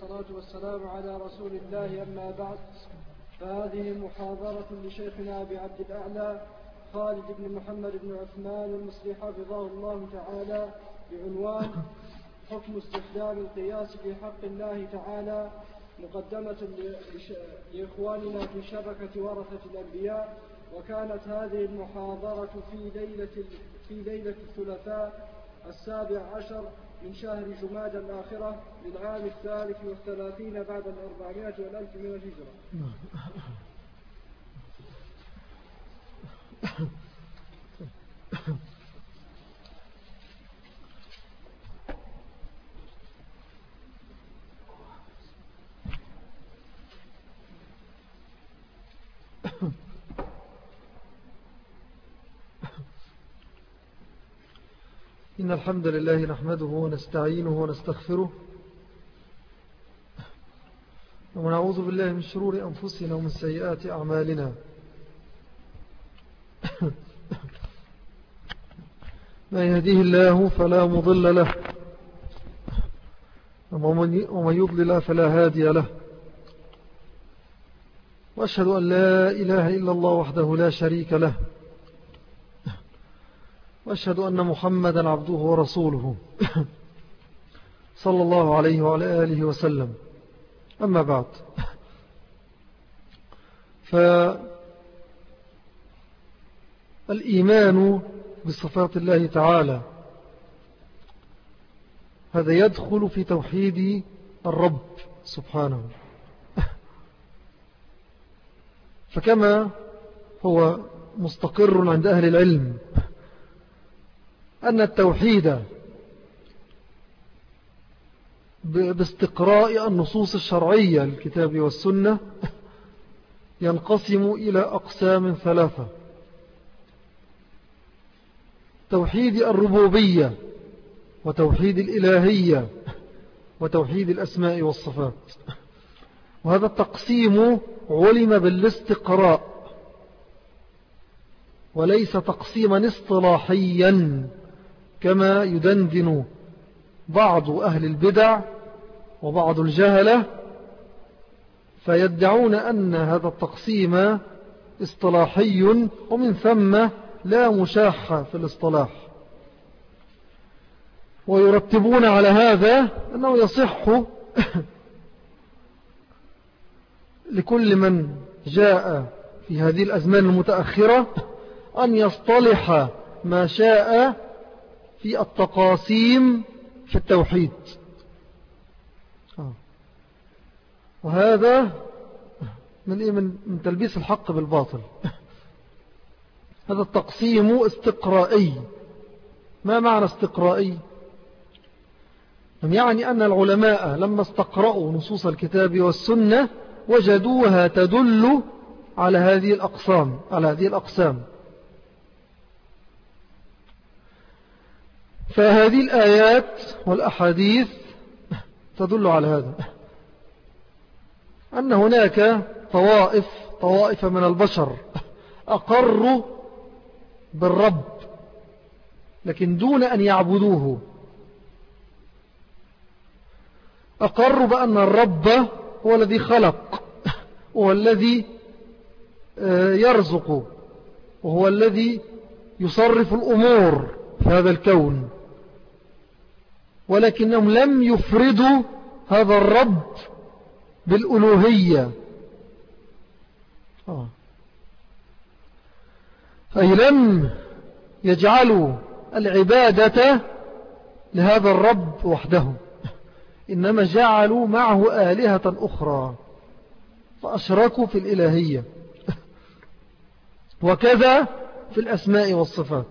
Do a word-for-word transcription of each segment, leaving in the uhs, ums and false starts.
والصلاة والسلام على رسول الله. أما بعد، فهذه محاضرة لشيخنا أبي عبد الأعلى خالد بن محمد بن عثمان المصلي حفظه الله تعالى بعنوان حكم استخدام القياس في حق الله تعالى، مقدمة لإخواننا في شبكة ورثة الأنبياء. وكانت هذه المحاضرة في ليلة في ليلة الثلاثاء السابع عشر من شهر جمادى الآخرة للعام الثالث والثلاثين بعد الأربعمائة والألف من الهجرة. إن الحمد لله نحمده ونستعينه ونستغفره ونعوذ بالله من شرور أنفسنا ومن سيئات أعمالنا. ما يهديه الله فلا مضل له ومن يضلل فلا هادي له، وأشهد أن لا إله إلا الله وحده لا شريك له، وأشهد أن محمدا عبده ورسوله صلى الله عليه وعلى آله وسلم. أما بعد، فالإيمان بصفات الله تعالى هذا يدخل في توحيد الرب سبحانه. فكما هو مستقر عند أهل العلم أن التوحيد باستقراء النصوص الشرعية الكتاب والسنة ينقسم إلى أقسام ثلاثة: توحيد الربوبية، وتوحيد الإلهية، وتوحيد الأسماء والصفات. وهذا التقسيم علم بالاستقراء وليس تقسيما اصطلاحيا كما يدندن بعض أهل البدع وبعض الجهلة، فيدعون أن هذا التقسيم اصطلاحي ومن ثم لا مشاحة في الاصطلاح. ويرتبون على هذا أنه يصح لكل من جاء في هذه الأزمان المتأخرة أن يصطلح ما شاء في التقاسيم في التوحيد. وهذا من إيه؟ من تلبيس الحق بالباطل. هذا التقسيم استقرائي. ما معنى استقرائي؟ يعني أن العلماء لما استقرأوا نصوص الكتاب والسنة وجدوها تدل على هذه الأقسام على هذه الأقسام فهذه الآيات والأحاديث تدل على هذا، أن هناك طوائف طوائف من البشر أقروا بالرب لكن دون أن يعبدوه. أقروا بأن الرب هو الذي خلق، وهو الذي يرزق، وهو الذي يصرف الأمور في هذا الكون، ولكنهم لم يفردوا هذا الرب بالألوهية. آه. أي لم يجعلوا العبادة لهذا الرب وحده، إنما جعلوا معه آلهة أخرى فأشركوا في الإلهية. وكذا في الأسماء والصفات،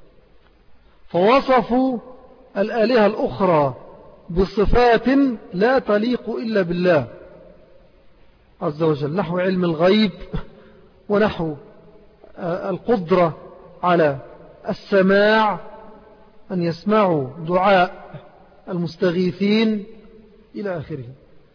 فوصفوا الآلهة الأخرى بصفات لا تليق إلا بالله عز وجل، نحو علم الغيب، ونحو القدرة على السماع، أن يسمعوا دعاء المستغيثين إلى آخره.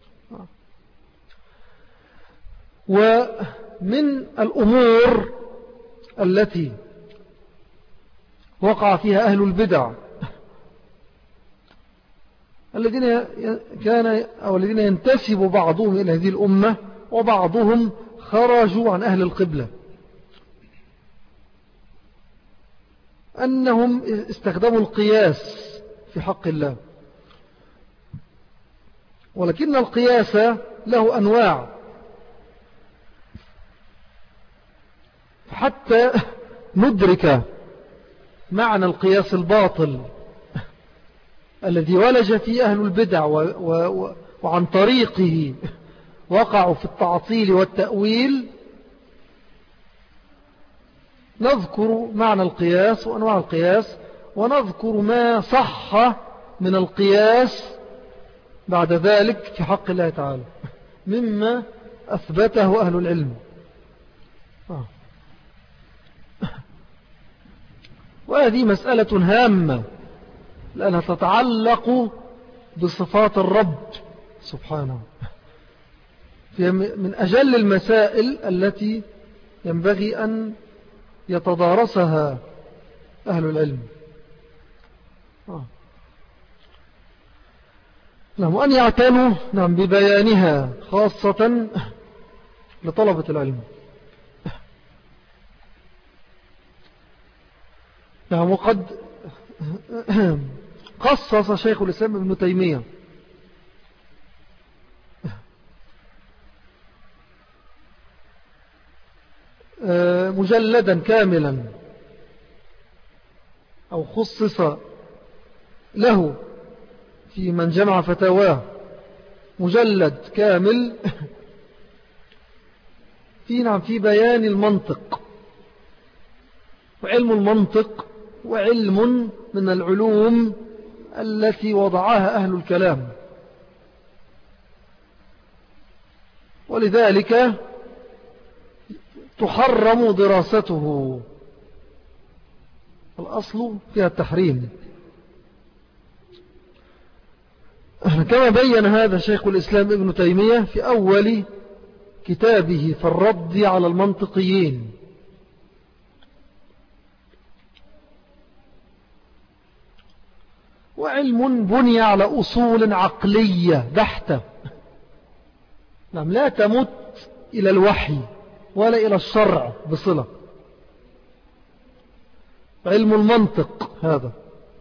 ومن الأمور التي وقع فيها أهل البدع الذين كان أو الذين ينتسب بعضهم إلى هذه الأمة وبعضهم خرجوا عن أهل القبلة، أنهم استخدموا القياس في حق الله، ولكن القياس له أنواع، حتى ندرك معنى القياس الباطل الذي ولج فيه أهل البدع و و وعن طريقه وقعوا في التعطيل والتأويل. نذكر معنى القياس وأنواع القياس، ونذكر ما صح من القياس بعد ذلك في حق الله تعالى مما أثبته أهل العلم. آه. وهذه مسألة هامة لأنها تتعلق بصفات الرب سبحانه، في من أجل المسائل التي ينبغي أن يتدارسها أهل العلم. آه. نعم، وأن يعتنوا نعم ببيانها خاصة لطلبة العلم. نعم، وقد قصص شيخ الإسلام ابن تيمية مجلدا كاملا أو خصص له في من جمع فتاواه مجلد كامل في نعم في بيان المنطق. وعلم المنطق وعلم من العلوم التي وضعها أهل الكلام، ولذلك تحرم دراسته، الأصل فيها التحريم، كما بين هذا شيخ الإسلام ابن تيمية في أول كتابه في الرد على المنطقيين. وعلم بني على أصول عقلية بحتة، نعم، لا تمت إلى الوحي ولا إلى الشرع بصلة. علم المنطق هذا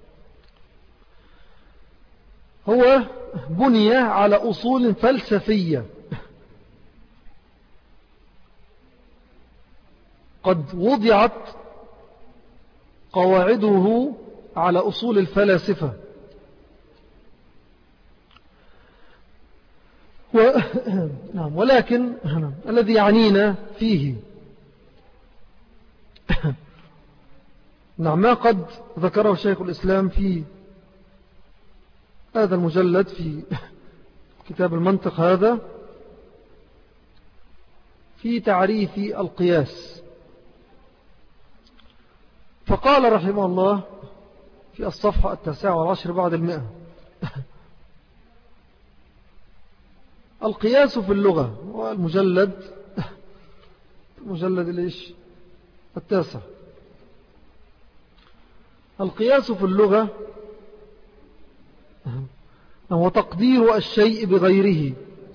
هو بني على أصول فلسفية قد وضعت قواعده على أصول الفلاسفة. و... نعم، ولكن الذي يعنينا فيه نعم ما قد ذكره شيخ الإسلام في هذا المجلد في كتاب المنطق هذا في تعريف القياس. فقال رحمه الله في الصفحة التاسعة والعشر بعد المئة: القياس في اللغة، والمجلد المجلد ليش التاسع. القياس في اللغة هو تقدير الشيء بغيره،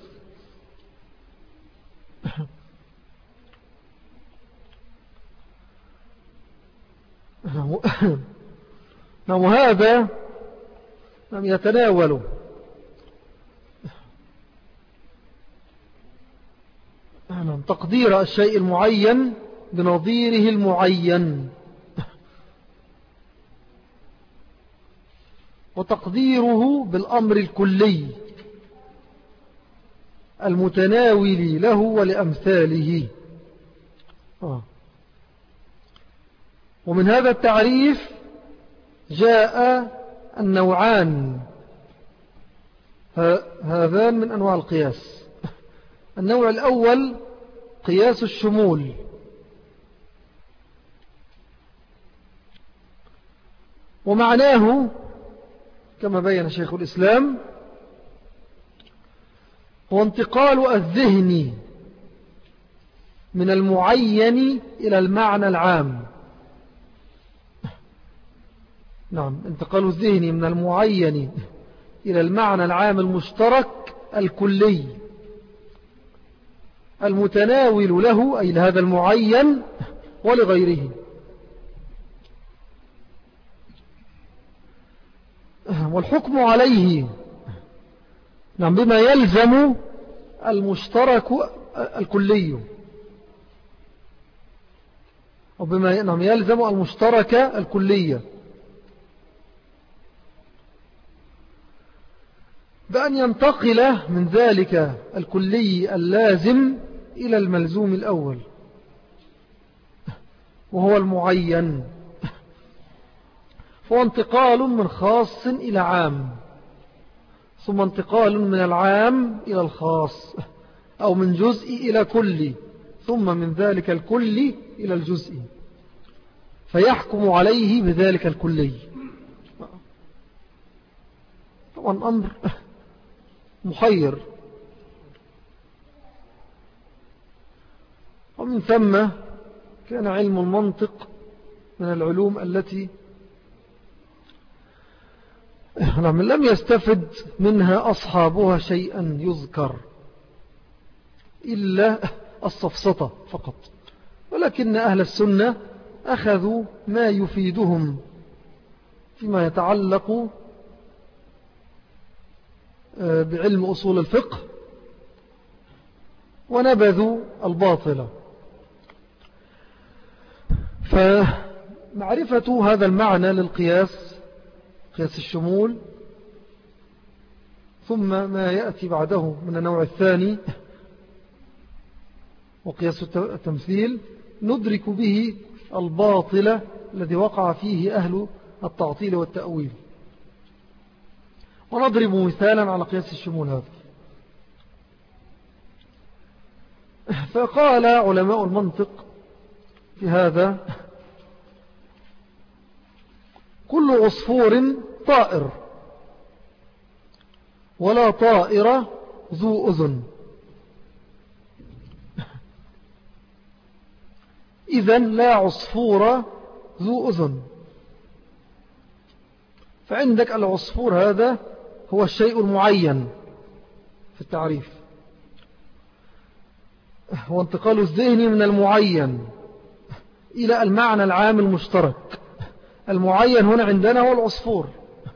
وهذا يتناول تقدير الشيء المعين بنظيره المعين، وتقديره بالأمر الكلي المتناول له ولأمثاله. آه. ومن هذا التعريف جاء النوعان هذان من أنواع القياس. النوع الأول قياس الشمول، ومعناه كما بين شيخ الإسلام هو انتقال الذهن من المعين إلى المعنى العام. نعم، انتقال الذهن من المعين إلى المعنى العام المشترك الكلي المتناول له، أي لهذا المعين ولغيره. والحكم عليه نعم بما يلزم المشترك الكلي، أو بما نعم يلزم المشترك الكلية، بأن ينتقل من ذلك الكلي اللازم إلى الملزوم الأول وهو المعين، فهو انتقال من خاص إلى عام، ثم انتقال من العام إلى الخاص، أو من جزء إلى كلي، ثم من ذلك الكلي إلى الجزء، فيحكم عليه بذلك الكلي. طبعا أمر محير، ومن ثم كان علم المنطق من العلوم التي لم يستفد منها أصحابها شيئا يذكر إلا السفسطة فقط، ولكن أهل السنة أخذوا ما يفيدهم فيما يتعلق بعلم أصول الفقه، ونبذوا الباطل. فمعرفة هذا المعنى للقياس، قياس الشمول، ثم ما يأتي بعده من النوع الثاني وقياس التمثيل، ندرك به الباطل الذي وقع فيه أهل التعطيل والتأويل. ونضرب مثالا على قياس الشمول هذا. فقال علماء المنطق في هذا: كل عصفور طائر ولا طائر ذو أذن، إذن لا عصفور ذو أذن. فعندك العصفور هذا هو الشيء المعين في التعريف، هو انتقال الذهن من المعين إلى المعنى العام المشترك. المعين هنا عندنا هو العصفور.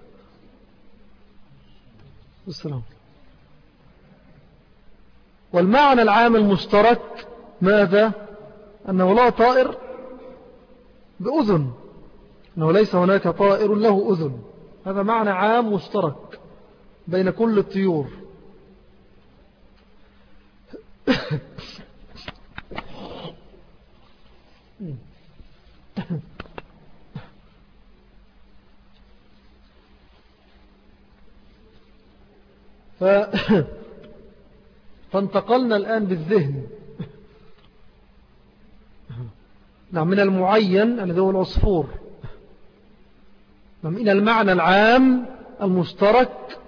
السلام. والمعنى العام المشترك ماذا؟ أنه لا طائر بأذن، أنه ليس هناك طائر له أذن. هذا معنى عام مشترك بين كل الطيور. ف... فانتقلنا الآن بالذهن نعم من المعين الذي هو العصفور نعم إلى المعنى العام المشترك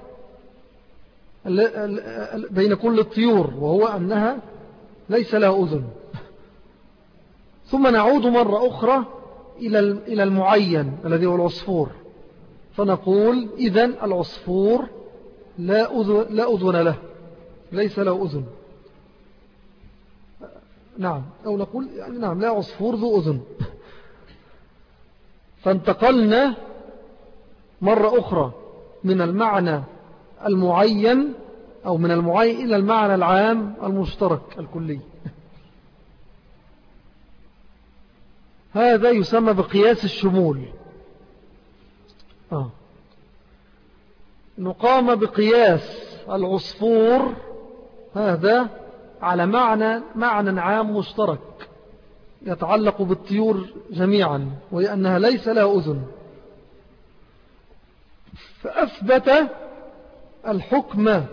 بين كل الطيور، وهو أنها ليس لها أذن. ثم نعود مرة أخرى إلى المعين الذي هو العصفور، فنقول إذن العصفور لا أذن, لا أذن له، ليس له أذن. نعم، أو نقول يعني نعم لا عصفور ذو أذن. فانتقلنا مرة أخرى من المعنى المعين أو من المعين إلى المعنى العام المشترك الكلي. هذا يسمى بقياس الشمول. آه. نقام بقياس العصفور هذا على معنى معنى عام مشترك يتعلق بالطيور جميعا، وهي أنها ليس لها أذن. فأثبت الحكم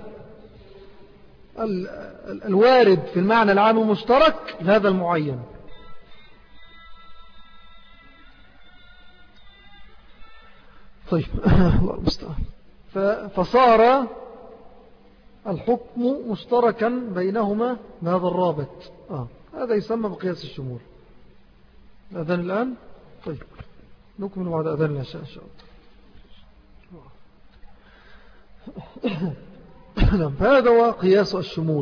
الوارد في المعنى العام المشترك لهذا المعين. طيب الله المستعان. فصار الحكم مشتركا بينهما بهذا الرابط. آه. هذا يسمى بقياس الشمول. الأذان الآن. طيب نكمل بعد أذان العشاء إن شاء الله. هذا هو قياس الشمول،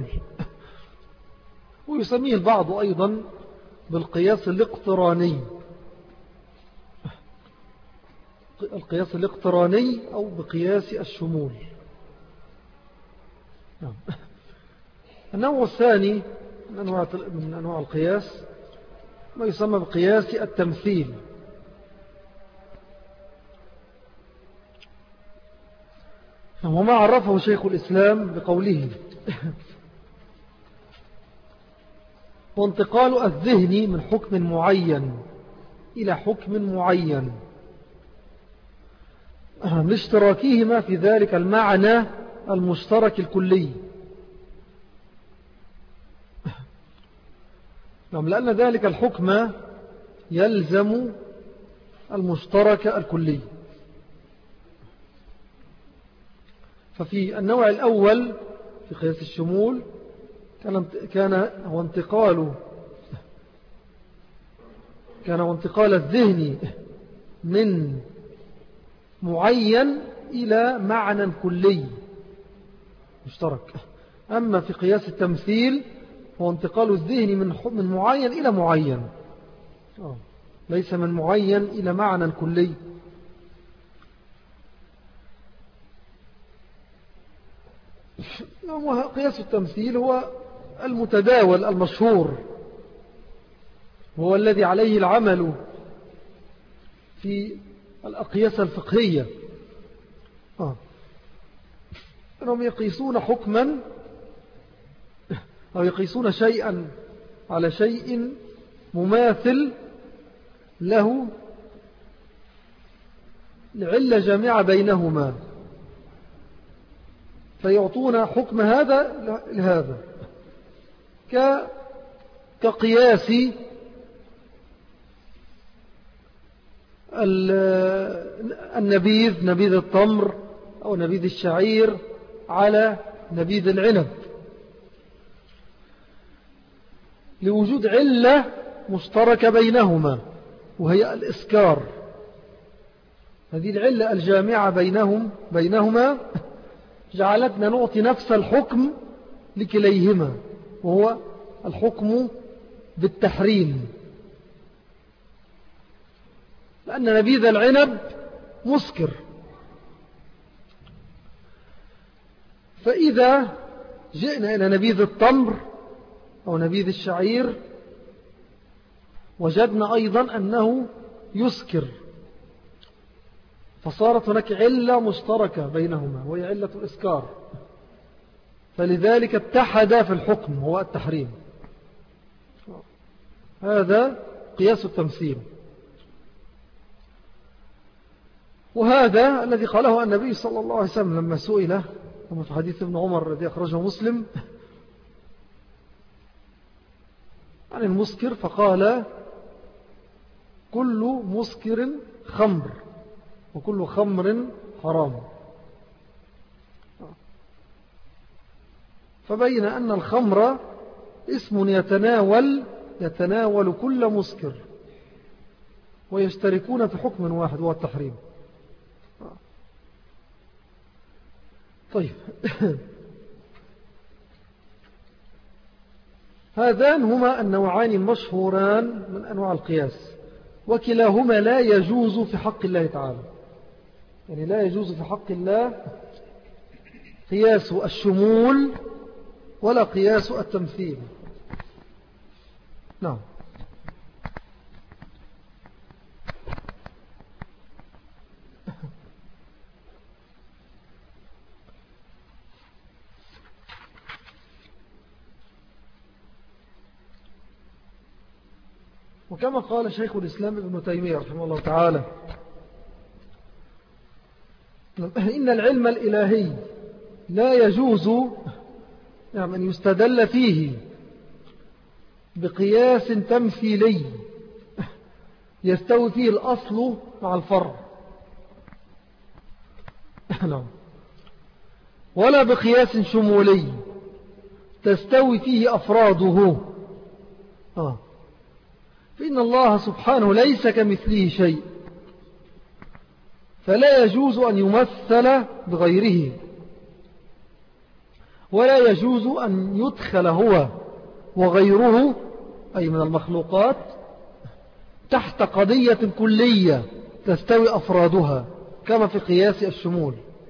ويسميه البعض أيضا بالقياس الاقتراني، القياس الاقتراني أو بقياس الشمول. النوع الثاني من أنواع, من أنواع القياس ما يسمى بقياس التمثيل. وما عرفه شيخ الإسلام بقوله وانتقال الذهن من حكم معين إلى حكم معين لاشتراكهما في ذلك المعنى المشترك الكلي. لأن ذلك الحكم يلزم المشترك الكلي. ففي النوع الأول في قياس الشمول كان هو انتقال كان هو انتقال الذهن من معين إلى معنى كلي مشترك. أما في قياس التمثيل هو انتقال الذهن من من معين إلى معين، ليس من معين إلى معنى كلي. قياس التمثيل هو المتداول المشهور، هو الذي عليه العمل في الأقياس الفقهية. آه. أنهم يقيسون حكما أو يقيسون شيئا على شيء مماثل له لعلة جامعة بينهما، فيعطون حكم هذا لهذا، كقياس النبيذ، نبيذ التمر أو نبيذ الشعير على نبيذ العنب، لوجود علة مشتركة بينهما وهي الإسكار. هذه العلة الجامعة بينهم بينهما جعلتنا نعطي نفس الحكم لكليهما، وهو الحكم بالتحريم، لأن نبيذ العنب مسكر. فإذا جئنا إلى نبيذ التمر أو نبيذ الشعير وجدنا أيضا أنه يسكر، فصارت هناك علة مشتركة بينهما وهي علة الإسكار، فلذلك اتحد في الحكم هو التحريم. هذا قياس التمثيل، وهذا الذي قاله النبي صلى الله عليه وسلم لما سئل في حديث ابن عمر الذي أخرجه مسلم عن المسكر، فقال كل مسكر خمر وكل خمر حرام. فبين أن الخمر اسم يتناول يتناول كل مسكر ويشتركون في حكم واحد وهو التحريم. طيب هذان هما النوعان المشهوران من أنواع القياس، وكلاهما لا يجوز في حق الله تعالى، يعني لا يجوز في حق الله قياس الشمول ولا قياس التمثيل. نعم. وكما قال شيخ الإسلام ابن تيمية رحمه الله تعالى إن العلم الإلهي لا يجوز يعني أن يستدل فيه بقياس تمثيلي يستوي فيه الأصل مع الفرع، ولا بقياس شمولي تستوي فيه أفراده. آه. فإن الله سبحانه ليس كمثله شيء، فلا يجوز أن يمثل بغيره، ولا يجوز أن يدخل هو وغيره أي من المخلوقات تحت قضية كلية تستوي أفرادها كما في قياس الشمول.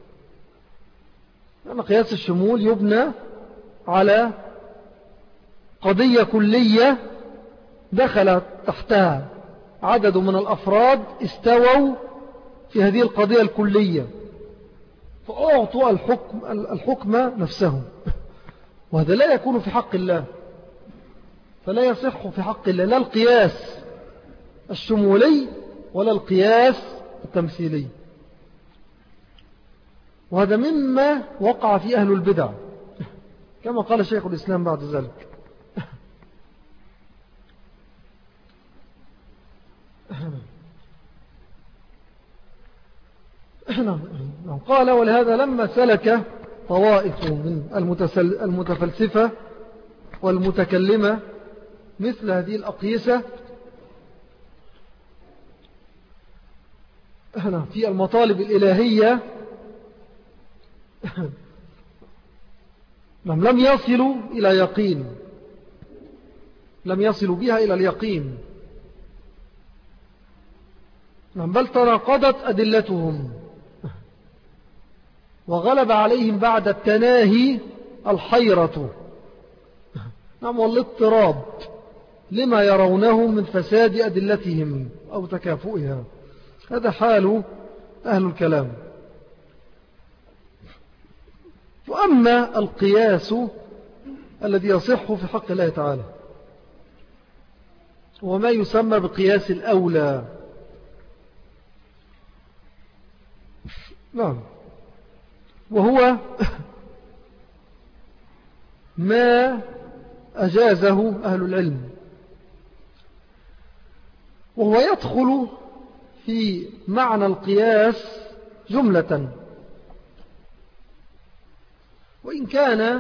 لأن قياس الشمول يبنى على قضية كلية دخل تحتها عدد من الأفراد استووا في هذه القضية الكلية فأعطوا الحكم, الحكم نفسه، وهذا لا يكون في حق الله، فلا يصح في حق الله لا القياس الشمولي ولا القياس التمثيلي. وهذا مما وقع في أهل البدع كما قال شيخ الإسلام بعد ذلك. قال ولهذا لما سلك طوائف من المتفلسفة والمتكلمة مثل هذه الأقيسة في المطالب الإلهية لم يصلوا إلى يقين، لم يصلوا بها إلى اليقين، بل تناقضت أدلتهم وغلب عليهم بعد التناهي الحيرة نعم والاضطراب لما يرونه من فساد أدلتهم أو تكافؤها. هذا حال أهل الكلام. وأما القياس الذي يصح في حق الله تعالى وما يسمى بقياس الأولى، نعم، وهو ما أجازه أهل العلم، وهو يدخل في معنى القياس جملة، وإن كان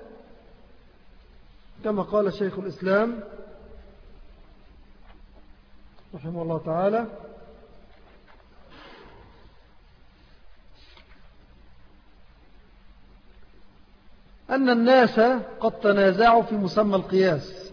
كما قال شيخ الإسلام رحمه الله تعالى أن الناس قد تنازعوا في مسمى القياس،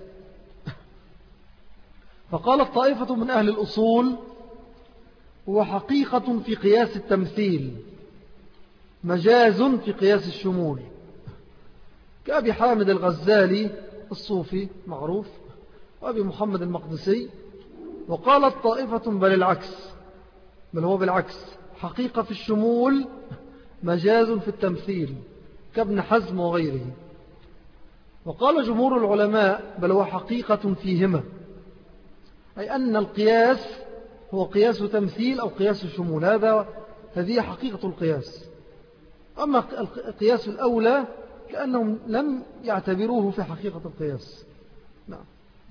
فقالت طائفة من أهل الأصول هو حقيقة في قياس التمثيل، مجاز في قياس الشمول، كأبي حامد الغزالي الصوفي معروف وأبي محمد المقدسي. وقالت طائفة بل العكس، بل هو بالعكس، حقيقة في الشمول مجاز في التمثيل كابن حزم وغيره. وقال جمهور العلماء بل هو حقيقة فيهما، أي أن القياس هو قياس تمثيل أو قياس الشمول، هذا هذه حقيقة القياس. أما القياس الأولى كأنهم لم يعتبروه في حقيقة القياس. نعم.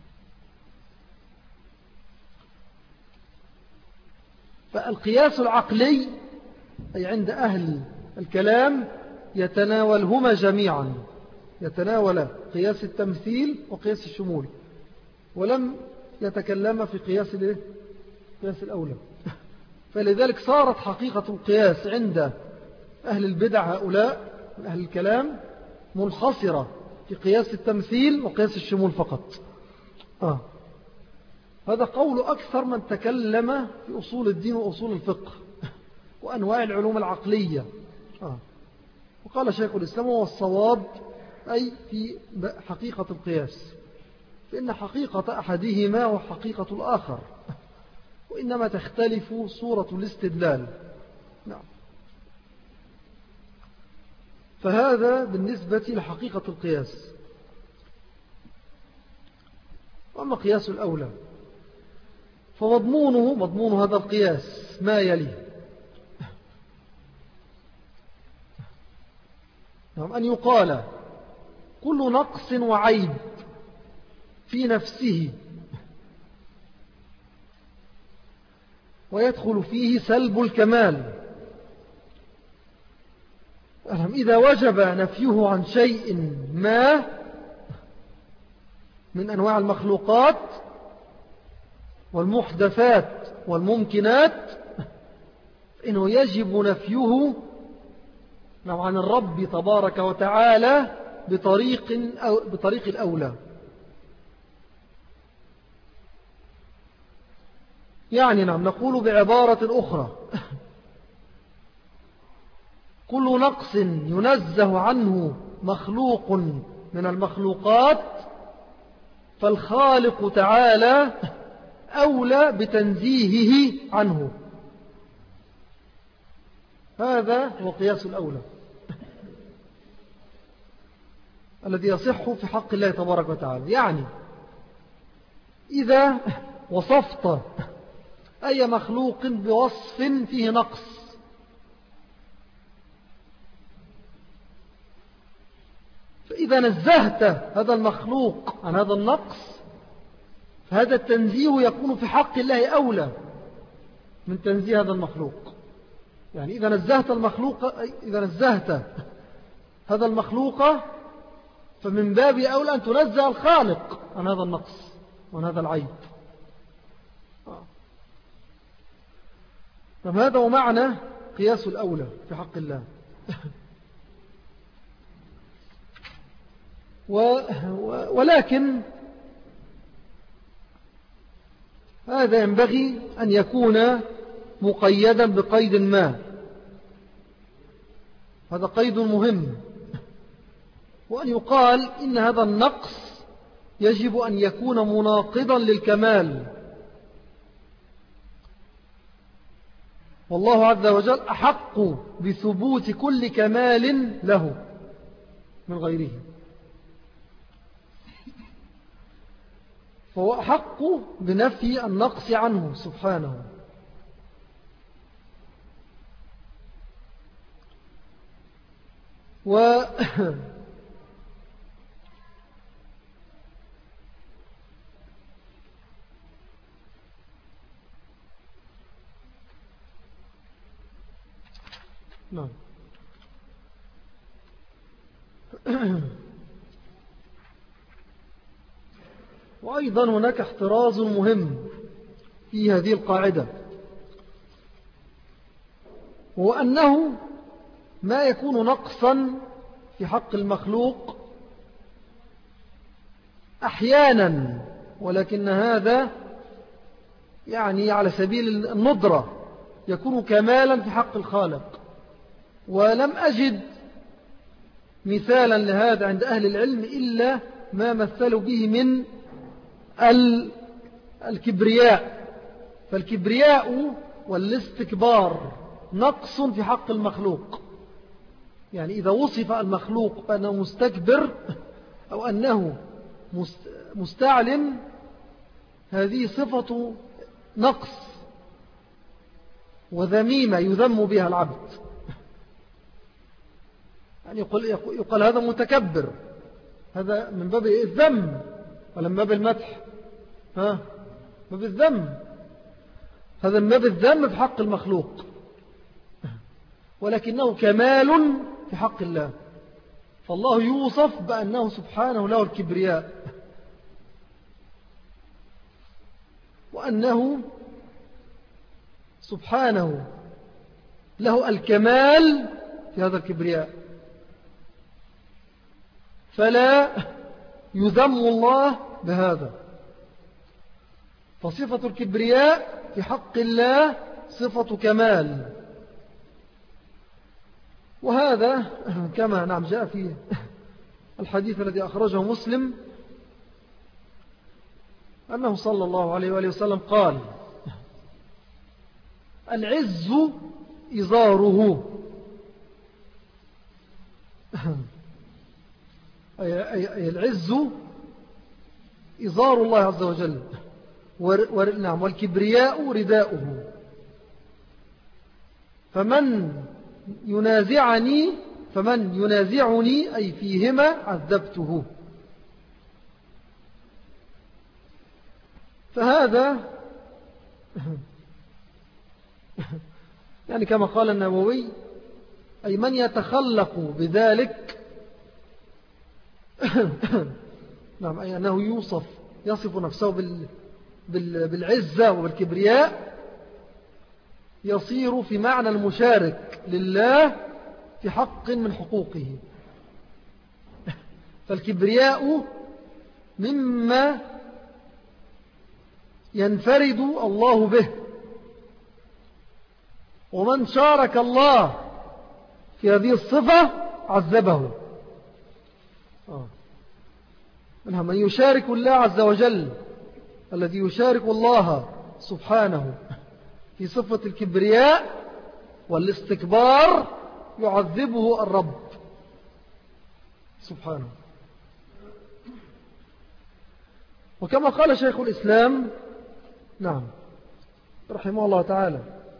فالقياس العقلي أي عند أهل الكلام يتناولهما جميعا، يتناول قياس التمثيل وقياس الشمول، ولم يتكلم في قياس الايه؟ قياس الأولى. فلذلك صارت حقيقة القياس عند أهل البدع هؤلاء من أهل الكلام منحصرة في قياس التمثيل وقياس الشمول فقط. آه. هذا قول أكثر من تكلم في أصول الدين وأصول الفقه وأنواع العلوم العقلية. آه. وقال شيخ الإسلام هو الصواب أي في حقيقة القياس، فإن حقيقة أحدهما وحقيقة الآخر، وإنما تختلف صورة الاستدلال. نعم. فهذا بالنسبة لحقيقة القياس. وأما قياس الأولى فمضمونه مضمون هذا القياس ما يلي: نعم، أن يقال كل نقص وعيب في نفسه ويدخل فيه سلب الكمال، إذا وجب نفيه عن شيء ما من أنواع المخلوقات والمحدثات والممكنات إنه يجب نفيه عن الرب تبارك وتعالى بطريق, أو بطريق الأولى. يعني نعم نقول بعبارة أخرى كل نقص ينزه عنه مخلوق من المخلوقات فالخالق تعالى أولى بتنزيهه عنه. هذا هو قياس الأولى الذي يصح في حق الله تبارك وتعالى. يعني إذا وصفت أي مخلوق بوصف فيه نقص فإذا نزهت هذا المخلوق عن هذا النقص فهذا التنزيه يكون في حق الله أولى من تنزيه هذا المخلوق. يعني إذا نزهت المخلوق إذا نزهت هذا المخلوق فمن باب أولى أن تنزه الخالق عن هذا النقص وعن هذا العيب. طب هذا هو معنى قياس الأولى في حق الله. ولكن هذا ينبغي أن يكون مقيدا بقيد ما. هذا قيد مهم، وأن يقال إن هذا النقص يجب أن يكون مناقضا للكمال، والله عز وجل أحق بثبوت كل كمال له من غيره، فهو أحق بنفي النقص عنه سبحانه. و نعم وأيضا هناك احتراز مهم في هذه القاعدة، هو أنه ما يكون نقصا في حق المخلوق أحيانا، ولكن هذا يعني على سبيل الندرة يكون كمالا في حق الخالق. ولم أجد مثالا لهذا عند أهل العلم إلا ما مثلوا به من الكبرياء. فالكبرياء والاستكبار نقص في حق المخلوق، يعني إذا وصف المخلوق بأنه مستكبر أو أنه مستعلم هذه صفة نقص وذميمة يذم بها العبد. يعني يقول, يقول هذا متكبر، هذا من باب الذم ولا من باب المدح؟ ها باب الذم، هذا من باب الذم في حق المخلوق، ولكنه كمال في حق الله. فالله يوصف بأنه سبحانه له الكبرياء، وأنه سبحانه له الكمال في هذا الكبرياء، فلا يذم الله بهذا. فصفة الكبرياء في حق الله صفة كمال، وهذا كما نعم جاء في الحديث الذي أخرجه مسلم أنه صلى الله عليه وآله وسلم قال: العز إزاره، أي العز إزار الله عز وجل، نعم، والكبرياء رداؤه، فمن ينازعني فمن ينازعني أي فيهما عذبته. فهذا يعني كما قال النووي أي من يتخلق بذلك نعم، أي أنه يوصف يصف نفسه بال بالعزة وبالكبرياء يصير في معنى المشارك لله في حق من حقوقه. فالكبرياء مما ينفرد الله به، ومن شارك الله في هذه الصفة عذبه. منها من يشارك الله عز وجل، الذي يشارك الله سبحانه في صفة الكبرياء والاستكبار يعذبه الرب سبحانه. وكما قال شيخ الإسلام نعم رحمه الله تعالى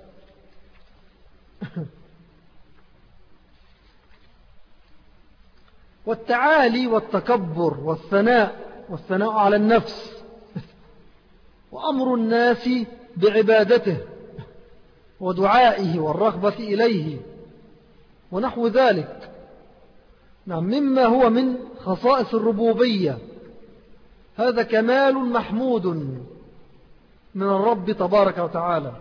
والتعالي والتكبر والثناء والثناء على النفس وأمر الناس بعبادته ودعائه والرغبة إليه ونحو ذلك، نعم مما هو من خصائص الربوبية، هذا كمال محمود من الرب تبارك وتعالى،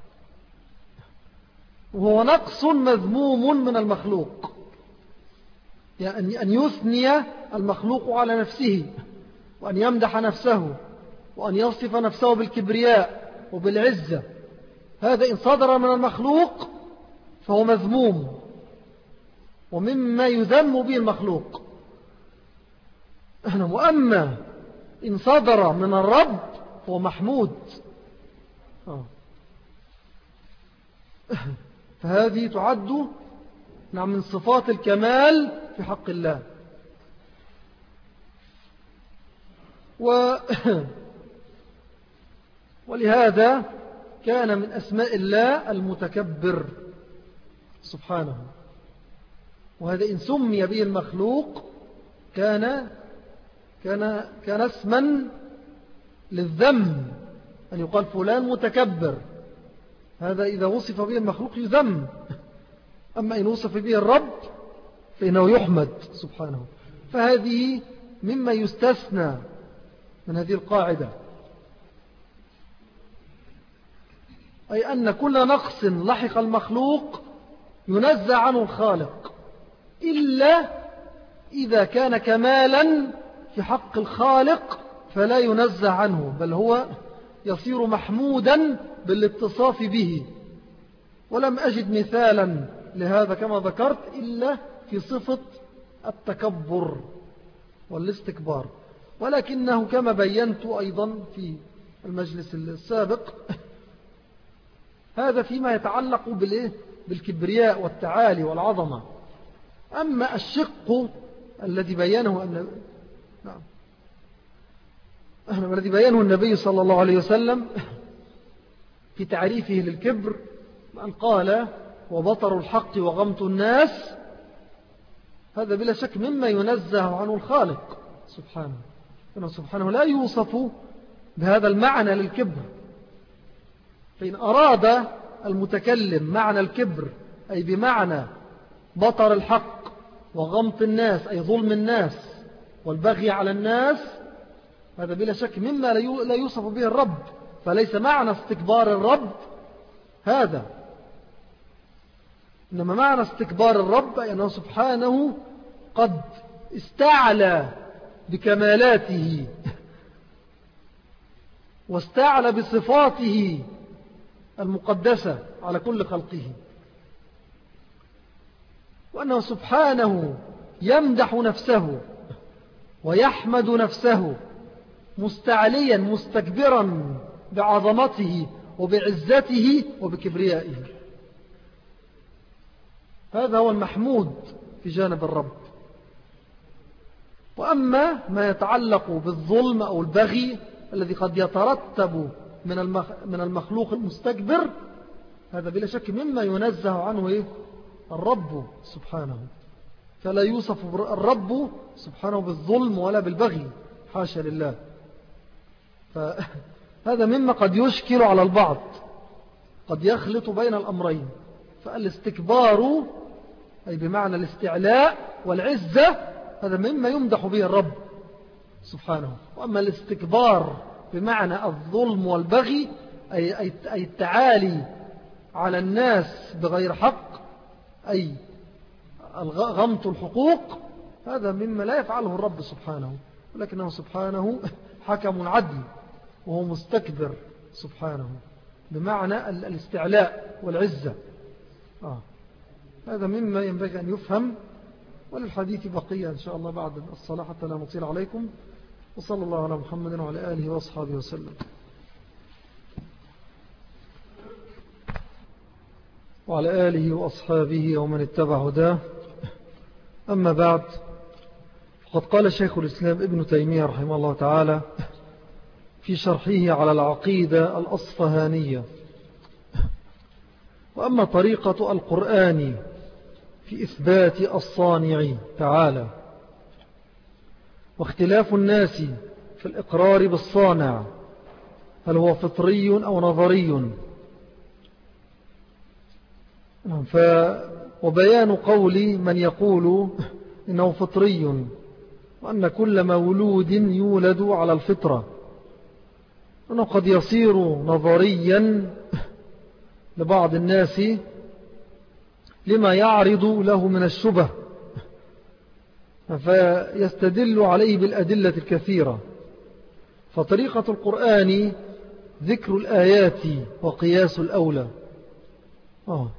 وهو نقص مذموم من المخلوق، يعني أن يثني المخلوق على نفسه وأن يمدح نفسه وأن يصف نفسه بالكبرياء وبالعزة، هذا إن صدر من المخلوق فهو مذموم ومما يذم به المخلوق. وأما إن صدر من الرب فهو محمود. فهذه تعد نعم من صفات الكمال في حق الله. و ولهذا كان من أسماء الله المتكبر سبحانه، وهذا إن سمي به المخلوق كان كان كان اسما للذم، أن يقال فلان متكبر، هذا إذا وصف به المخلوق يذم، أما إن وصف به الرب فإنه يحمد سبحانه. فهذه مما يستثنى من هذه القاعدة، أي أن كل نقص لحق المخلوق ينزع عنه الخالق، إلا إذا كان كمالا في حق الخالق فلا ينزع عنه، بل هو يصير محمودا بالاتصاف به. ولم أجد مثالا لهذا كما ذكرت إلا في صفة التكبر والاستكبار، ولكنه كما بينت أيضا في المجلس السابق هذا فيما يتعلق بالكبرياء والتعالي والعظمة. أما الشق الذي بينه أن نعم الذي بينه النبي صلى الله عليه وسلم في تعريفه للكبر أن قال وبطر الحق وغمط الناس، هذا بلا شك مما ينزه عنه الخالق سبحانه، إنه سبحانه لا يوصف بهذا المعنى للكبر. فإن أراد المتكلم معنى الكبر أي بمعنى بطر الحق وغمط الناس أي ظلم الناس والبغي على الناس، هذا بلا شك مما لا يوصف به الرب، فليس معنى استكبار الرب هذا، إنما معنى استكبار الرب أي أنه سبحانه قد استعلى بكمالاته واستعلى بصفاته المقدسة على كل خلقه، وأنه سبحانه يمدح نفسه ويحمد نفسه مستعليا مستكبرا بعظمته وبعزته وبكبريائه. هذا هو المحمود في جانب الرب. وأما ما يتعلق بالظلم أو البغي الذي قد يترتب من المخلوق المستكبر، هذا بلا شك مما ينزه عنه إيه؟ الرب سبحانه، فلا يوصف الرب سبحانه بالظلم ولا بالبغي، حاشا لله. فهذا مما قد يشكل على البعض، قد يخلط بين الأمرين. فالاستكبار أي بمعنى الاستعلاء والعزة هذا مما يمدح به الرب سبحانه، وأما الاستكبار بمعنى الظلم والبغي أي, أي, أي التعالي على الناس بغير حق، أي غمط الحقوق، هذا مما لا يفعله الرب سبحانه، ولكنه سبحانه حكم عدل وهو مستكبر سبحانه، بمعنى الاستعلاء والعزة. آه. هذا مما ينبغي أن يفهم، وللحديث بقية إن شاء الله بعد الصلاة حتى لا نطيل عليكم. وصلى الله على محمد وعلى آله وأصحابه وسلم. وعلى آله وأصحابه ومن اتبع هداه. أما بعد، فقد قال شيخ الإسلام ابن تيمية رحمه الله تعالى في شرحه على العقيدة الأصفهانية: وأما طريقة القرآن في إثبات الصانع تعالى واختلاف الناس في الإقرار بالصانع، هل هو فطري أو نظري؟ ف وبيان قول من يقول إنه فطري، وأن كل مولود يولد على الفطرة، أنه قد يصير نظريا لبعض الناس لما يعرض له من الشبه، فيستدل عليه بالأدلة الكثيرة. فطريقة القرآن ذكر الآيات وقياس الأولى، أوه.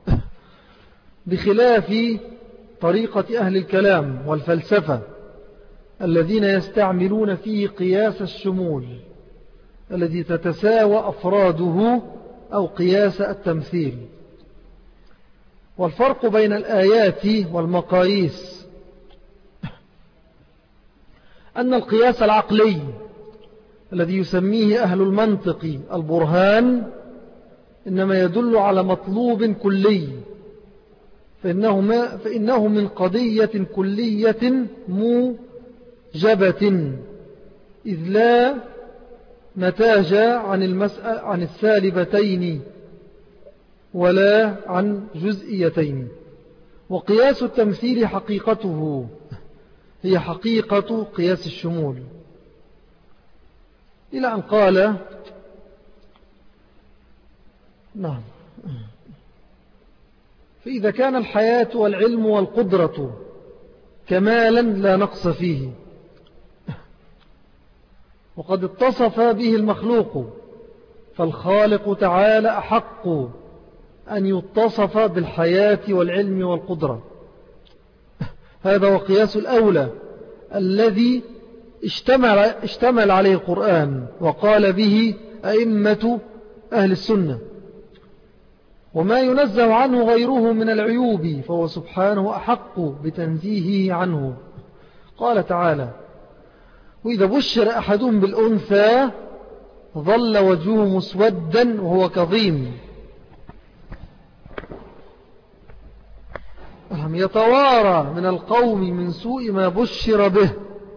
بخلاف طريقة أهل الكلام والفلسفة الذين يستعملون فيه قياس الشمول الذي تتساوى أفراده أو قياس التمثيل. والفرق بين الآيات والمقاييس أن القياس العقلي الذي يسميه أهل المنطق البرهان إنما يدل على مطلوب كلي، فإنه, ما فإنه من قضية كلية موجبة، إذ لا نتاج عن, المسألة عن السالبتين ولا عن جزئيتين. وقياس التمثيل حقيقته هي حقيقة قياس الشمول، إلى أن قال نعم فإذا كان الحياة والعلم والقدرة كمالا لا نقص فيه، وقد اتصف به المخلوق، فالخالق تعالى أحق أن يتصف بالحياة والعلم والقدرة. هذا هو قياس الأولى الذي اشتمل, اشتمل عليه القرآن وقال به أئمة أهل السنة. وما ينزه عنه غيره من العيوب فهو سبحانه أحق بتنزيهه عنه. قال تعالى: وإذا بشر أحدهم بالأنثى ظل وجهه مسودا وهو كظيم، يتوارى من القوم من سوء ما بشر به،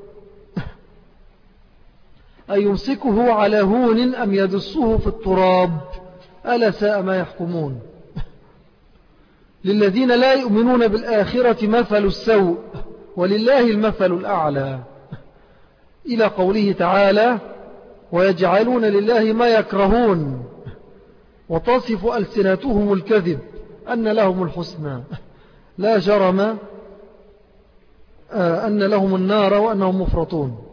أي يمسكه على هون أم يدسه في التراب، ألا ساء ما يحكمون. للذين لا يؤمنون بالآخرة مثل السوء ولله المثل الأعلى، إلى قوله تعالى: ويجعلون لله ما يكرهون وتصف ألسنتهم الكذب أن لهم الحسنى لا جرم أن لهم النار وأنهم مفرطون.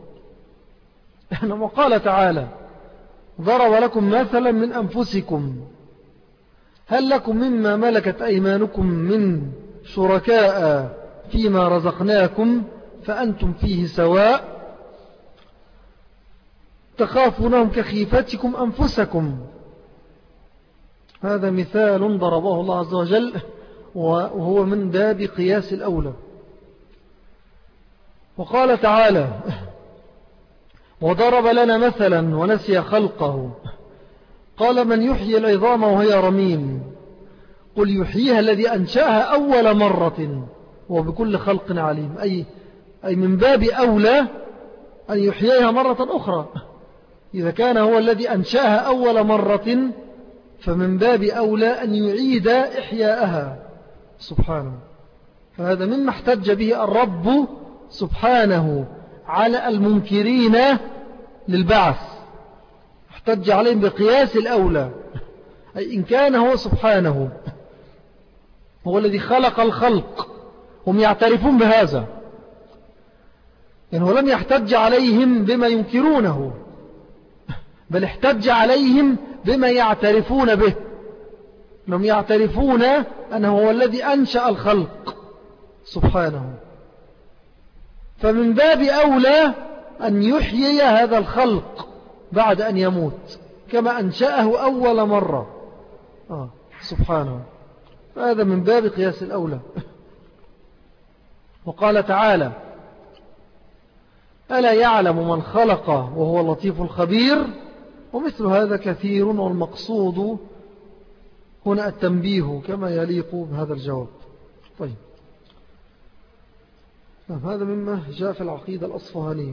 وقال تعالى: ضرب لكم مثلا من أنفسكم هل لكم مما ملكت أيمانكم من شركاء فيما رزقناكم فأنتم فيه سواء تخافونهم كخيفتكم أنفسكم. هذا مثال ضربه الله عز وجل، وهو من باب قياس الأولى. وقال تعالى: وضرب لنا مثلا ونسي خلقه قال: من يحيي العظام وهي رميم قل يحييها الذي أنشأها أول مرة وبكل خلق عليم. أي, أي من باب أولى أن يحييها مرة أخرى. إذا كان هو الذي أنشأها أول مرة فمن باب أولى أن يعيد إحياءها سبحانه. فهذا مما احتج به الرب سبحانه على المنكرين للبعث، احتج عليهم بقياس الأولى. أي إن كان هو سبحانه هو الذي خلق الخلق، هم يعترفون بهذا، يعني هو لم يحتج عليهم بما ينكرونه، بل احتج عليهم بما يعترفون به. لم يعترفون أنه هو الذي أنشأ الخلق سبحانه، فمن باب أولى أن يحيي هذا الخلق بعد أن يموت كما أنشأه أول مرة آه سبحانه. فهذا من باب قياس الأولى. وقال تعالى: ألا يعلم من خلق وهو اللطيف الخبير. ومثل هذا كثير، والمقصود هنا التنبيه كما يليق بهذا الجواب. طيب، هذا مما جاء في العقيدة الأصفهانية.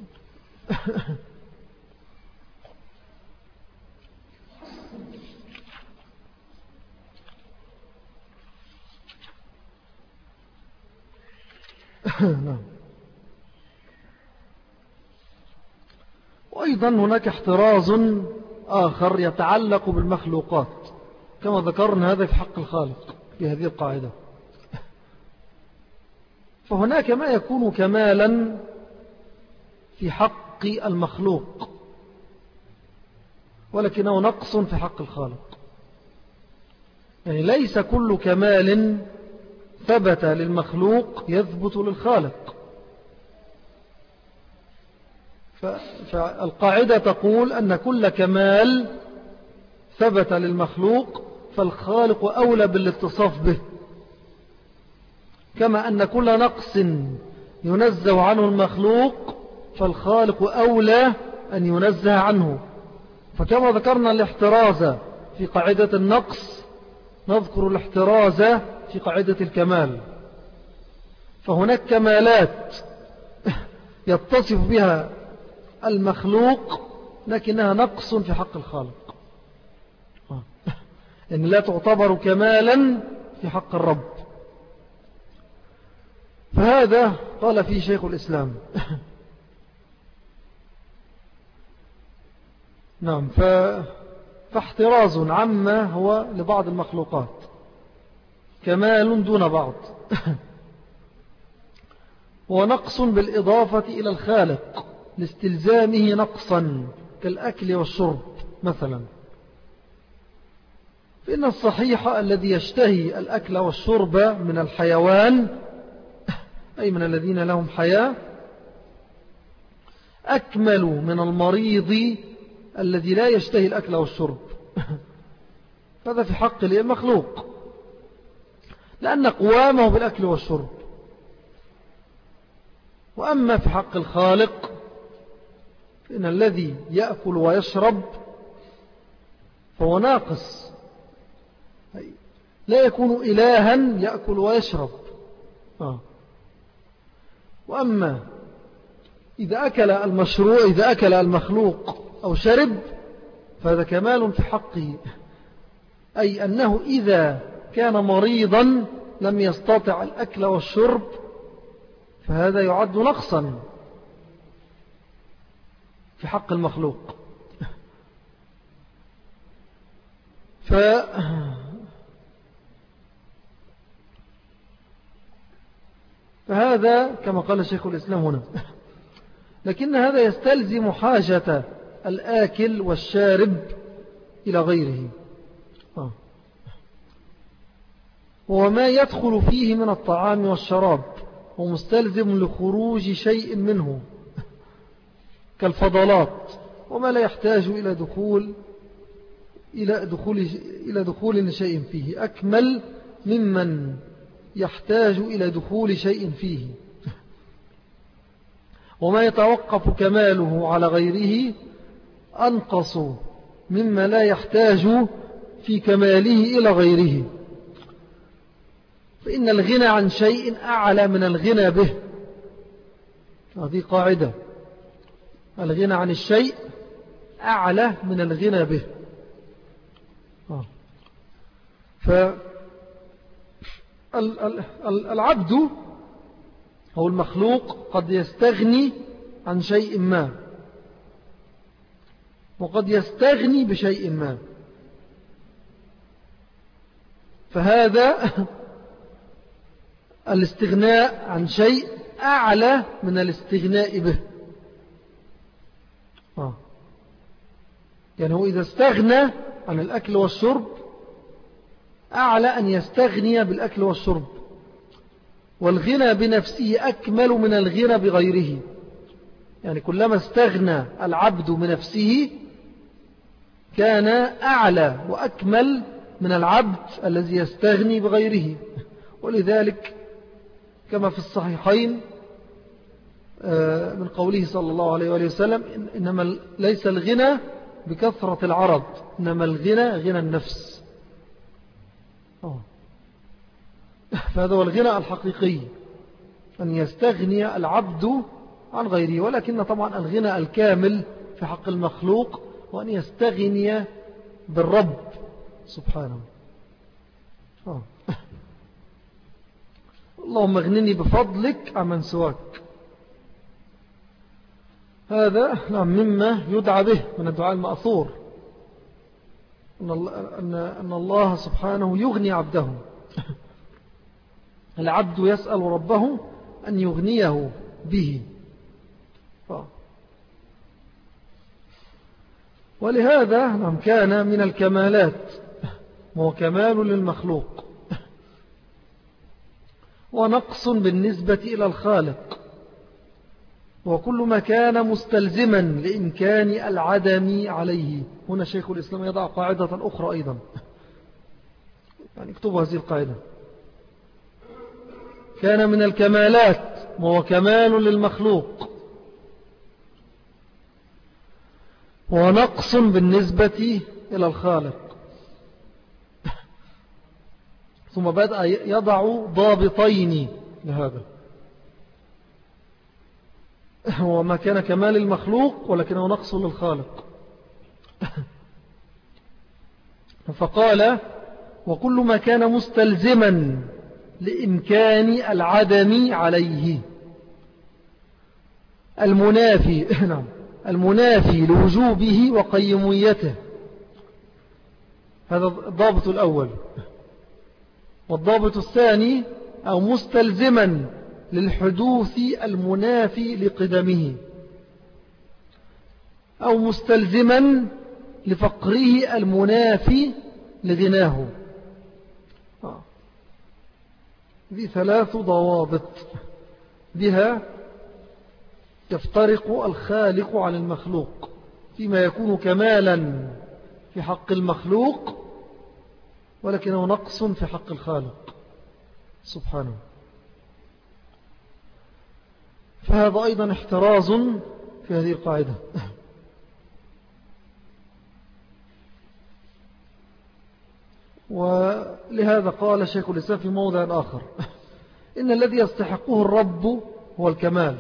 نعم. وأيضا هناك احتراز آخر يتعلق بالمخلوقات، كما ذكرنا هذا في حق الخالق في هذه القاعدة. فهناك ما يكون كمالا في حق المخلوق، ولكنه نقص في حق الخالق. يعني ليس كل كمال ثبت للمخلوق يثبت للخالق. فالقاعدة تقول أن كل كمال ثبت للمخلوق فالخالق أولى بالاتصاف به، كما أن كل نقص ينزه عنه المخلوق فالخالق أولى أن ينزه عنه. فكما ذكرنا الاحتراز في قاعدة النقص، نذكر الاحتراز في قاعدة الكمال. فهناك كمالات يتصف بها المخلوق لكنها نقص في حق الخالق، إن لا تعتبر كمالا في حق الرب. فهذا قال فيه شيخ الإسلام. نعم. فاحتراز عما هو لبعض المخلوقات كمال دون بعض، ونقص بالإضافة إلى الخالق لاستلزامه نقصا كالأكل والشرب مثلا. فإن الصحيح الذي يشتهي الأكل والشرب من الحيوان، أي من الذين لهم حياة، أكمل من المريض الذي لا يشتهي الأكل والشرب. هذا في حق المخلوق لأن قوامه بالأكل والشرب. وأما في حق الخالق فإن الذي يأكل ويشرب فهو ناقص، لا يكون إلها يأكل ويشرب. آه. وأما إذا أكل المشروع إذا أكل المخلوق أو شرب فهذا كمال في حقه، أي أنه إذا كان مريضا لم يستطع الأكل والشرب فهذا يعد نقصا في حق المخلوق. ف فهذا كما قال شيخ الإسلام هنا. لكن هذا يستلزم حاجة الآكل والشارب إلى غيره، وما يدخل فيه من الطعام والشراب ومستلزم لخروج شيء منه كالفضلات، وما لا يحتاج إلى دخول إلى دخول إلى دخول شيء فيه أكمل ممن يحتاج إلى دخول شيء فيه. وما يتوقف كماله على غيره أنقص مما لا يحتاج في كماله إلى غيره. فإن الغنى عن شيء أعلى من الغنى به. هذه قاعدة، الغنى عن الشيء أعلى من الغنى به. فالعبد أو المخلوق قد يستغني عن شيء ما وقد يستغني بشيء ما، فهذا الاستغناء عن شيء أعلى من الاستغناء به. آه. يعني هو إذا استغنى عن الأكل والشرب أعلى أن يستغني بالأكل والشرب، والغنى بنفسه أكمل من الغنى بغيره. يعني كلما استغنى العبد بنفسه كان أعلى وأكمل من العبد الذي يستغني بغيره. ولذلك كما في الصحيحين من قوله صلى الله عليه وآله وسلم إنما ليس الغنى بكثرة العرض، إنما الغنى غنى النفس. أوه. فهذا هو الغنى الحقيقي، أن يستغني العبد عن غيره. ولكن طبعا الغنى الكامل في حق المخلوق وأن يستغني بالرب سبحانه. أوه. اللهم اغنني بفضلك عمن سواك. هذا نعم مما يدعى به من الدعاء المأثور، أن الله سبحانه يغني عبده. العبد يسأل ربه أن يغنيه به. ولهذا نعم كان من الكمالات وهو كمال للمخلوق ونقص بالنسبة إلى الخالق، وكل ما كان مستلزما لإمكان العدم عليه. هنا شيخ الإسلام يضع قاعدة أخرى أيضا، يعني اكتبوا هذه القاعدة: كان من الكمالات وهو كمال للمخلوق ونقص بالنسبة إلى الخالق. ثم بدأ يضع ضابطين لهذا: هو ما كان كمال المخلوق ولكنه نقص للخالق. فقال: وكل ما كان مستلزما لإمكان العدم عليه، المنافي نعم المنافي لوجوبه وقيميته. هذا الضابط الأول. والضابط الثاني: أو مستلزما للحدوث المنافي لقدمه، أو مستلزما لفقره المنافي لغناه. ذي ثلاث ضوابط بها يفترق الخالق عن المخلوق، فيما يكون كمالا في حق المخلوق ولكنه نقص في حق الخالق سبحانه. فهذا أيضا احتراز في هذه القاعدة. ولهذا قال شيخ الإسلام في موضع آخر: إن الذي يستحقه الرب هو الكمال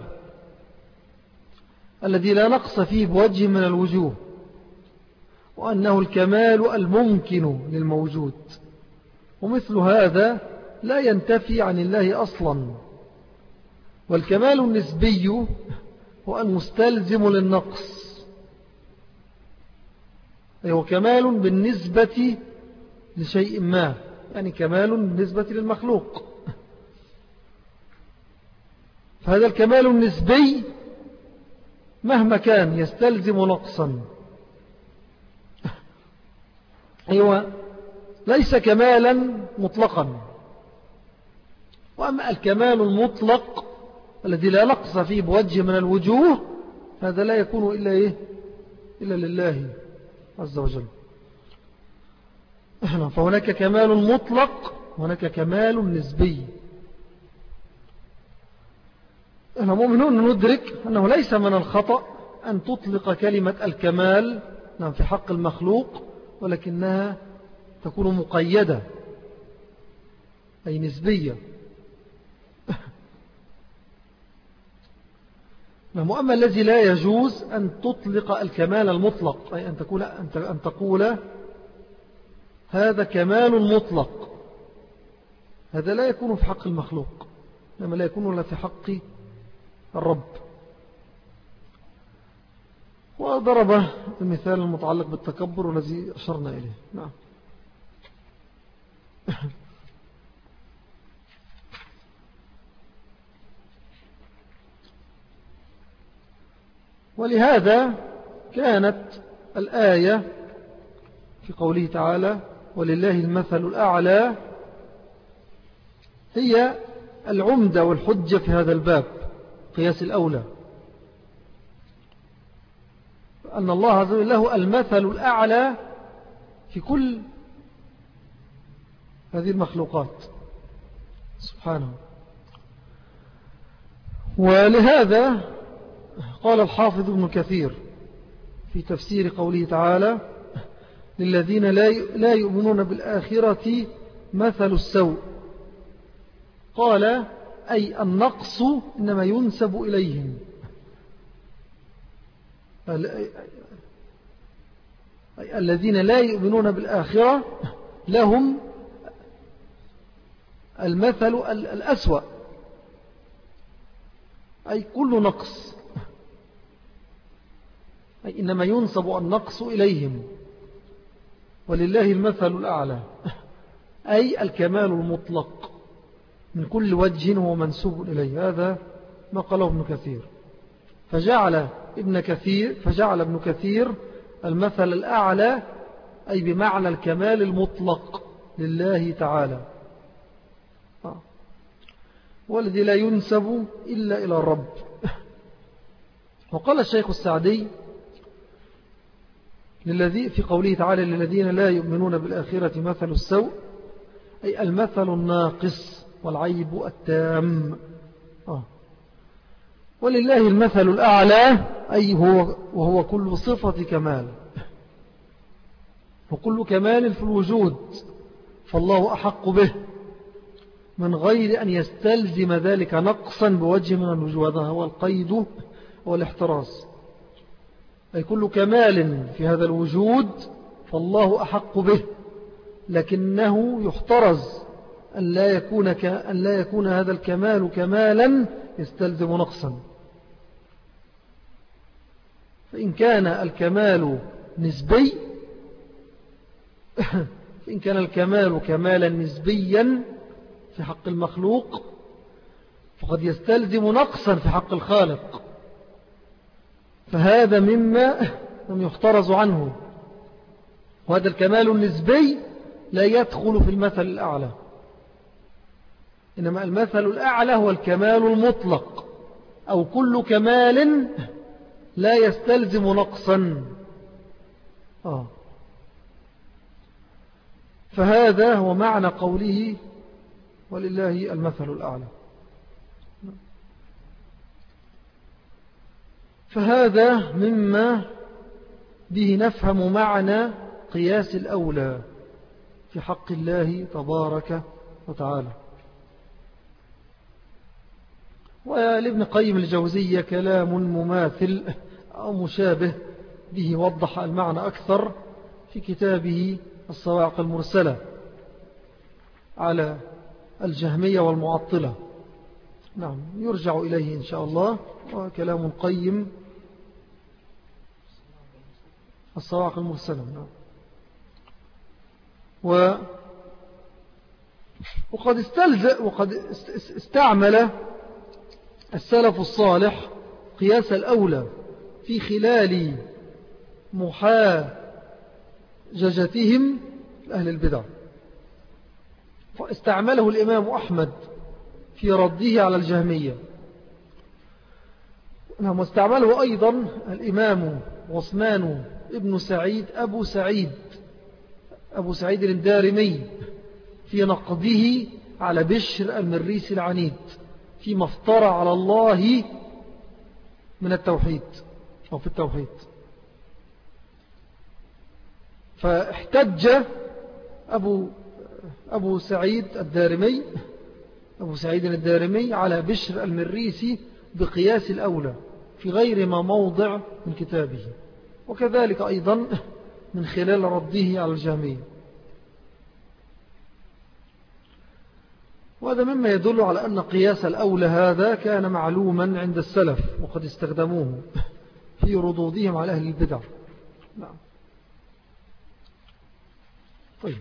الذي لا نقص فيه بوجه من الوجوه، وأنه الكمال الممكن للموجود، ومثل هذا لا ينتفي عن الله أصلا. والكمال النسبي هو المستلزم للنقص، أي هو كمال بالنسبة لشيء ما، يعني كمال بالنسبة للمخلوق. فهذا الكمال النسبي مهما كان يستلزم نقصا. أيوة، ليس كمالا مطلقا. وأما الكمال المطلق الذي لا نقص فيه بوجه من الوجوه، هذا لا يكون إلا إيه؟ إلا لله عز وجل. فهناك كمال مطلق وهناك كمال نسبي. احنا مؤمنون ندرك أنه ليس من الخطأ أن تطلق كلمة الكمال نعم في حق المخلوق، ولكنها تكون مقيدة أي نسبية. وأما الذي لا يجوز أن تطلق الكمال المطلق، أي أن تقول, أن تقول هذا كمال مطلق، هذا لا يكون في حق المخلوق، إنما لا يكون إلا في حق الرب. وضرب المثال المتعلق بالتكبر والذي أشرنا إليه. نعم. ولهذا كانت الآية في قوله تعالى ولله المثل الأعلى هي العمدة والحجة في هذا الباب قياس الأولى، أن الله عز وجل له المثل الأعلى في كل هذه المخلوقات سبحانه. ولهذا قال الحافظ ابن كثير في تفسير قوله تعالى للذين لا يؤمنون بالآخرة مثل السوء، قال أي النقص إنما ينسب إليهم، أي الذين لا يؤمنون بالآخرة لهم المثل الأسوأ، أي كل نقص، أي إنما ينسب النقص إليهم، ولله المثل الأعلى أي الكمال المطلق من كل وجه هو منسوب إليه. هذا ما قاله ابن كثير. فجعل ابن كثير فجعل ابن كثير المثل الأعلى أي بمعنى الكمال المطلق لله تعالى، والذي لا ينسب إلا إلى الرب. وقال الشيخ السعدي للذي في قوله تعالى للذين لا يؤمنون بالآخرة مثل السوء أي المثل الناقص والعيب التام. آه. ولله المثل الأعلى أي هو وهو كل صفة كمال وكل كمال في الوجود، فالله أحق به من غير أن يستلزم ذلك نقصا بوجه من الوجوه. هذا هو القيد والاحتراز، أي كل كمال في هذا الوجود فالله أحق به، لكنه يحترز أن لا يكون, ك... أن لا يكون هذا الكمال كمالا يستلزم نقصا. فإن كان الكمال نسبي فإن كان الكمال كمالا نسبيا في حق المخلوق فقد يستلزم نقصا في حق الخالق، فهذا مما لم يحترز عنه، وهذا الكمال النسبي لا يدخل في المثل الأعلى، إنما المثل الأعلى هو الكمال المطلق أو كل كمال لا يستلزم نقصا. آه. فهذا هو معنى قوله ولله المثل الأعلى. فهذا مما به نفهم معنى قياس الأولى في حق الله تبارك وتعالى. ولابن قيم الجوزية كلام مماثل أو مشابه به وضح المعنى أكثر في كتابه الصواعق المرسلة على الجهمية والمعطلة. نعم، يرجع إليه إن شاء الله، وكلام قيم الصواعق المرسلة. نعم. و وقد استلزأ وقد استعمل السلف الصالح قياس الأولى في خلال محاججتهم أهل البدع، فاستعمله الإمام أحمد في رده على الجهمية. نعم، واستعمله أيضا الإمام عثمان ابن سعيد أبو سعيد أبو سعيد الدارمي في نقده على بشر المريسي العنيد فيما افترى على الله من التوحيد أو في التوحيد. فاحتج أبو, أبو سعيد الدارمي أبو سعيد الدارمي على بشر المريسي بقياس الأولى في غير ما موضع من كتابه، وكذلك أيضا من خلال رده على الجهمية. وهذا مما يدل على أن قياس الأولى هذا كان معلوما عند السلف وقد استخدموه في ردودهم على أهل البدع. نعم. طيب،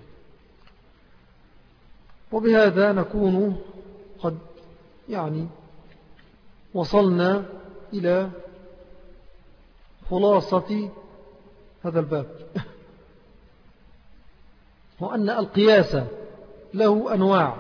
وبهذا نكون قد يعني وصلنا إلى خلاصة هذا الباب، وأن القياس له أنواع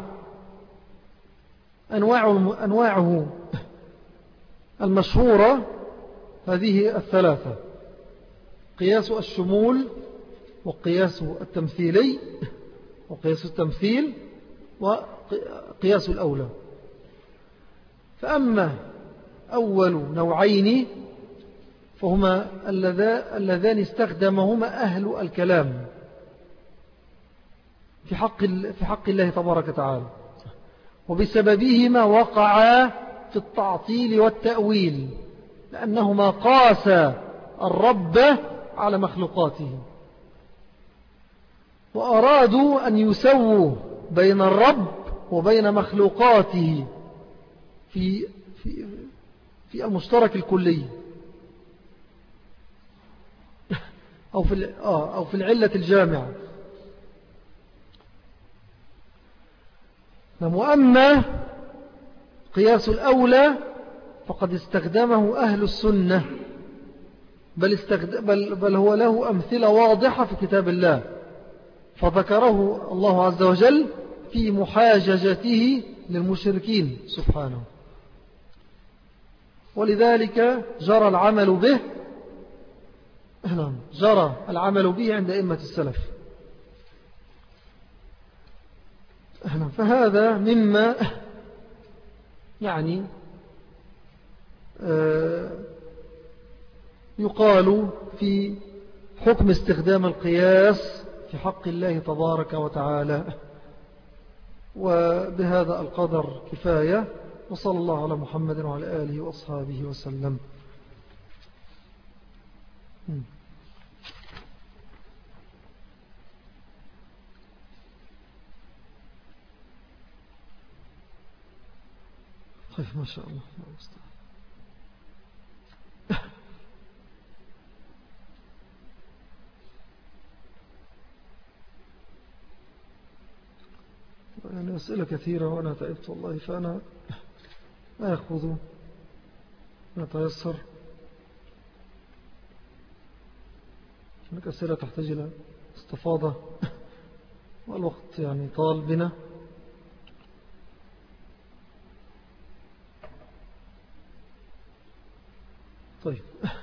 أنواع أنواعه المشهورة هذه الثلاثة: قياس الشمول، وقياس التمثيلي، وقياس التمثيل، وقياس الأولى. فأما أول نوعين فهما اللذان استخدمهما أهل الكلام في حق, في حق الله تبارك وتعالى، وبسببهما وقعا في التعطيل والتأويل، لأنهما قاسا الرب على مخلوقاته، وأرادوا أن يسووا بين الرب وبين مخلوقاته في, في, في المشترك الكلي، أو في, أو في العلة الجامعة. وأما قياس الأولى فقد استخدمه أهل السنة، بل, استخدم بل, بل هو له أمثلة واضحة في كتاب الله، فذكره الله عز وجل في محاججته للمشركين سبحانه، ولذلك جرى العمل به جرى العمل به عند أئمة السلف. فهذا مما يعني يقال في حكم استخدام القياس في حق الله تبارك وتعالى. وبهذا القدر كفاية، وصلى الله على محمد وعلى آله وأصحابه وسلم. طيب ما شاء الله. يعني أسئلة كثيرة وأنا تعبت والله، فأنا أخذ نتيسر. هناك أسئلة تحتاج إلى استفاضة والوقت يعني طال بنا. طيب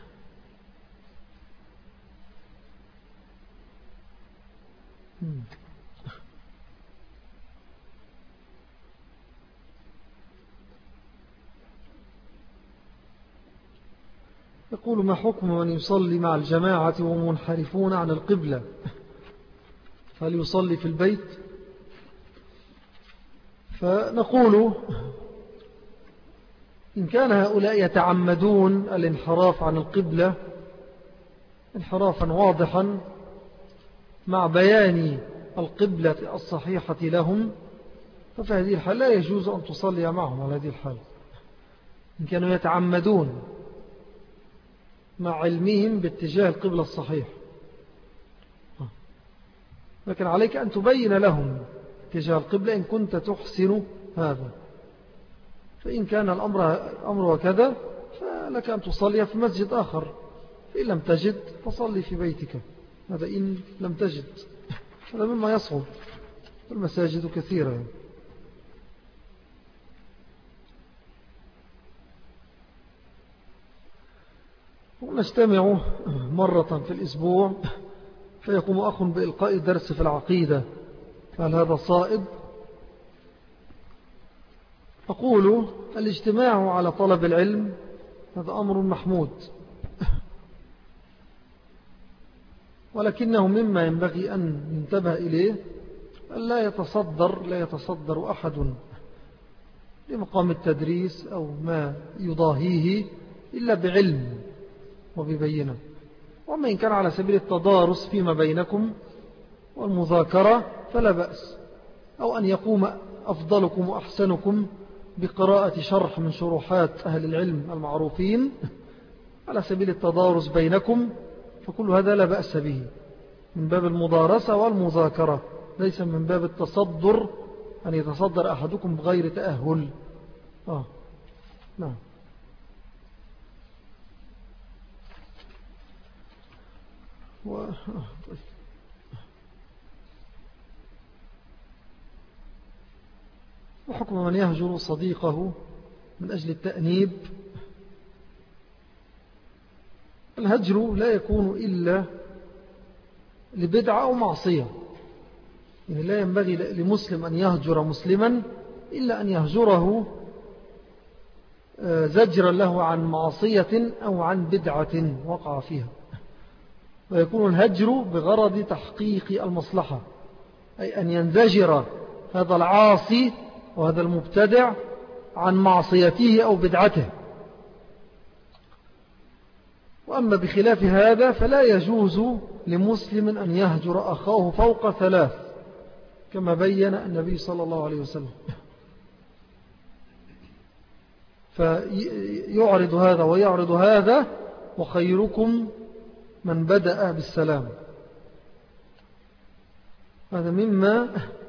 يقول: ما حكم من يصلي مع الجماعة ومنحرفون عن القبلة؟ هل يصلي في البيت؟ فنقول: إن كان هؤلاء يتعمدون الانحراف عن القبلة انحرافا واضحا مع بيان القبلة الصحيحة لهم، ففي هذه الحال لا يجوز أن تصلي معهم على هذه الحال. إن كانوا يتعمدون مع علمهم باتجاه القبلة الصحيح، لكن عليك أن تبين لهم اتجاه القبلة إن كنت تحسن هذا. فإن كان الأمر أمر وكذا فلك أن تصلي في مسجد آخر، فإن لم تجد فصلي في بيتك. هذا إن لم تجد، هذا مما يصعب، المساجد كثيرة. ونجتمع مرة في الأسبوع فيقوم أخ بإلقاء درس في العقيدة، هل هذا صائب؟ أقول: الاجتماع على طلب العلم هذا أمر محمود، ولكنه مما ينبغي أن ينتبه إليه أن لا يتصدر لا يتصدر أحد لمقام التدريس أو ما يضاهيه إلا بعلم وببينة. وما إن كان على سبيل التدارس فيما بينكم والمذاكرة فلا بأس، أو أن يقوم أفضلكم وأحسنكم بقراءة شرح من شروحات أهل العلم المعروفين على سبيل التدارس بينكم، فكل هذا لا بأس به من باب المدارسة والمذاكرة، ليس من باب التصدر أن يتصدر أحدكم بغير تأهل. آه. نعم. و... وحكم من يهجر صديقه من أجل التأنيب. الهجر لا يكون إلا لبدعة أو معصية، يعني لا ينبغي لمسلم أن يهجر مسلما إلا أن يهجره زجرا له عن معصية أو عن بدعة وقع فيها. ويكون الهجر بغرض تحقيق المصلحة، أي أن ينزجر هذا العاصي وهذا المبتدع عن معصيته أو بدعته. وأما بخلاف هذا فلا يجوز لمسلم أن يهجر أخاه فوق ثلاث كما بين النبي صلى الله عليه وسلم. فيعرض هذا ويعرض هذا، وخيركم من بدأ بالسلام. هذا مما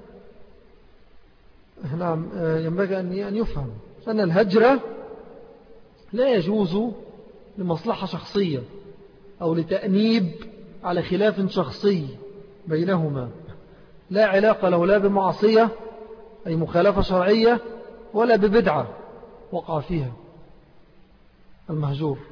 نعم ينبغي أن يفهم، أن الهجرة لا يجوز لمصلحة شخصية أو لتأنيب على خلاف شخصي بينهما، لا علاقة له لا بمعصية أي مخالفة شرعية ولا ببدعة وقع فيها المهجور.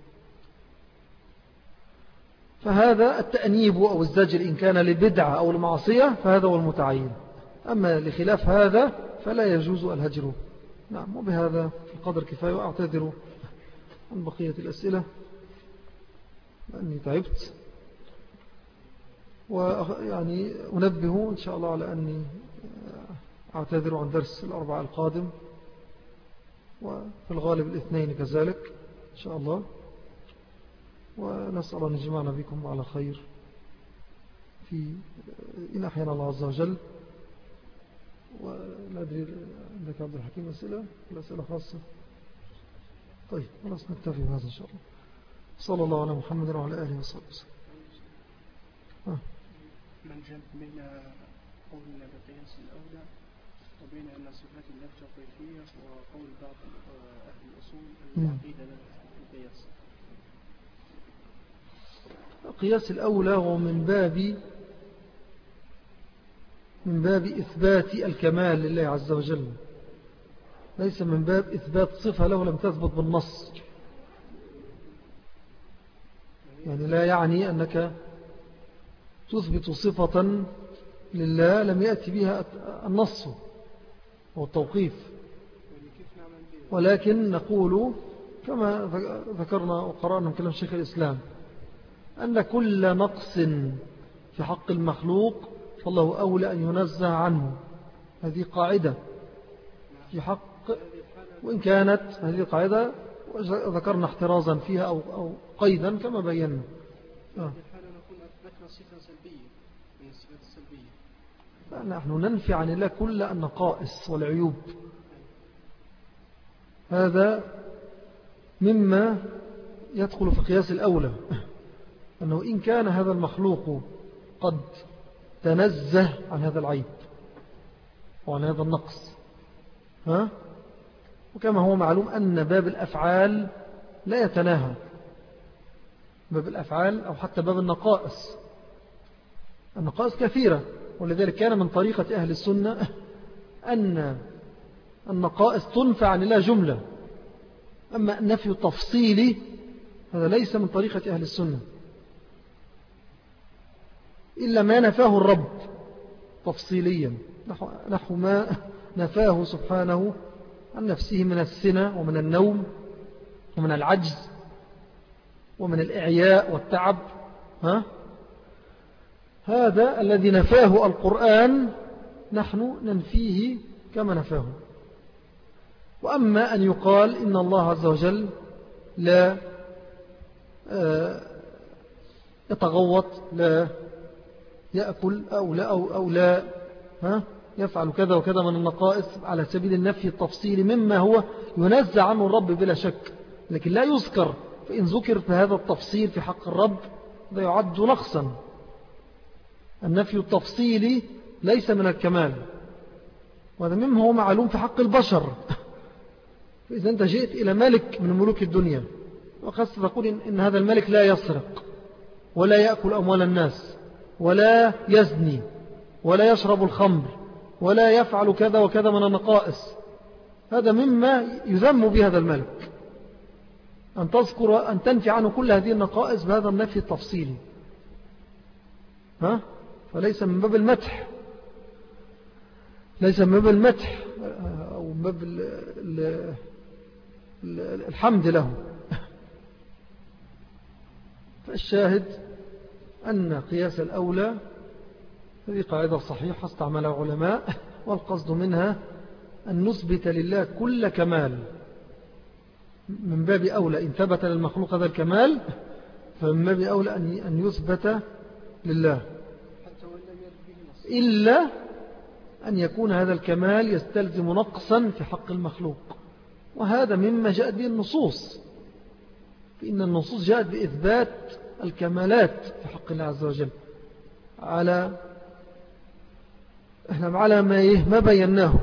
فهذا التأنيب أو الزجر إن كان لبدعة أو لمعصية فهذا هو المتعين. أما لخلاف هذا فلا يجوز الهجر. نعم. وبهذا في القدر كفاية، وأعتذر عن بقية الأسئلة لأني تعبت، ويعني أنبه إن شاء الله على أني أعتذر عن درس الأربعاء القادم، وفي الغالب الاثنين كذلك إن شاء الله. ونسأل أن يجمعنا بكم على خير في إن أحيانا الله عز وجل. ولا أدري عندك عبد الحكيم أسئلة ولا أسئلة خاصة؟ طيب خلاص نكتفي بهذا إن شاء الله. صلى الله على محمد وعلى آله وصحبه وسلم. من جمع بين قولنا بقياس الأولى وبين أن صفات الله توقيفية وقول بعض أهل الأصول أن العقيدة لا القياس. قياس الأولى هو من باب من باب إثبات الكمال لله عز وجل، ليس من باب إثبات صفة له لم تثبت بالنص. يعني لا يعني أنك تثبت صفة لله لم يأتي بها النص أو التوقيف، ولكن نقول كما ذكرنا وقرأنا من كلام شيخ الإسلام أن كل نقص في حق المخلوق فالله أولى أن ينزه عنه. هذه قاعدة في حق، وإن كانت هذه القاعدة ذكرنا احترازا فيها أو, أو قيدا كما بينا. آه. فنحن ننفي عن الله كل النقائص والعيوب. هذا مما يدخل في قياس الأولى، أنه إن كان هذا المخلوق قد تنزه عن هذا العيب وعن هذا النقص، ها؟ وكما هو معلوم أن باب الأفعال لا يتناهى، باب الأفعال أو حتى باب النقائص، النقائص كثيرة، ولذلك كان من طريقة أهل السنة أن النقائص تنفع عن الله جملة، أما النفي التفصيلي هذا ليس من طريقة أهل السنة إلا ما نفاه الرب تفصيليا، نحو ما نفاه سبحانه عن نفسه من السنة ومن النوم ومن العجز ومن الإعياء والتعب. ها؟ هذا الذي نفاه القرآن نحن ننفيه كما نفاه. وأما أن يقال إن الله عز وجل لا يتغوط، لا يأكل أو لا, أو أو لا ها يفعل كذا وكذا من النقائص على سبيل النفي التفصيلي مما هو ينزع عنه الرب بلا شك، لكن لا يذكر، فإن ذكر في هذا التفصيل في حق الرب لا يعد نقصا. النفي التفصيلي ليس من الكمال، وهذا مما هو معلوم في حق البشر. فإذا أنت جئت إلى ملك من ملوك الدنيا وقصد تقول إن هذا الملك لا يسرق، ولا يأكل أموال الناس ولا يزني ولا يشرب الخمر ولا يفعل كذا وكذا من النقائص، هذا مما يذم به هذا الملك، أن تذكر أن تنفي عنه كل هذه النقائص بهذا النفي التفصيلي، ها؟ فليس من باب المدح، ليس من باب المدح أو من باب الحمد له. فالشاهد أن قياس الأولى هذه قاعدة صحيحة استعملها علماء، والقصد منها أن نثبت لله كل كمال، من باب أولى إن ثبت للمخلوق هذا الكمال فمن باب أولى أن يثبت لله، إلا أن يكون هذا الكمال يستلزم نقصا في حق المخلوق، وهذا مما جاءت به النصوص، فإن النصوص جاءت بإثبات الكمالات في حق الله عز وجل على على ما ما بيناه.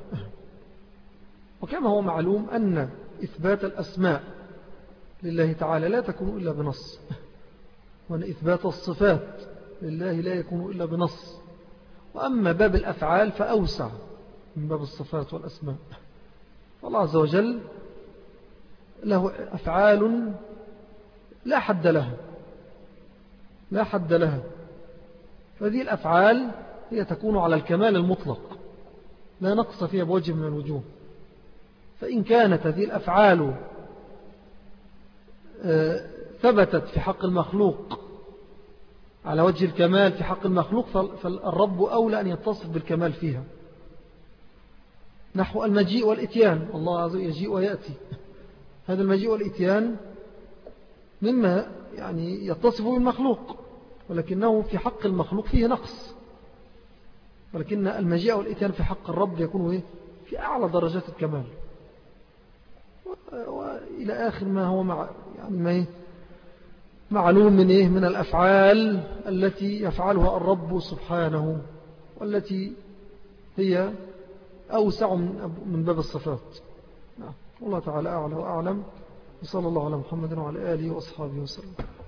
وكما هو معلوم أن إثبات الأسماء لله تعالى لا تكون إلا بنص، وأن إثبات الصفات لله لا يكون إلا بنص، وأما باب الأفعال فأوسع من باب الصفات والأسماء. فالله عز وجل له أفعال لا حد لها لا حد لها فهذه الأفعال هي تكون على الكمال المطلق لا نقص فيها بوجه من الوجوه. فإن كانت هذه الأفعال ثبتت في حق المخلوق على وجه الكمال في حق المخلوق فالرب أولى أن يتصف بالكمال فيها، نحو المجيء والإتيان، الله عز وجل يجيء ويأتي، هذا المجيء والإتيان مما يعني يتصف بالمخلوق، ولكنه في حق المخلوق فيه نقص، ولكن المجيء والإتيان في حق الرب يكون في أعلى درجات الكمال، وإلى آخر ما هو مع يعني ما معلوم من إيه من الأفعال التي يفعلها الرب سبحانه، والتي هي أوسع من باب الصفات. والله تعالى أعلى وأعلم، وصلى الله على محمد وعلى آله وأصحابه وسلم.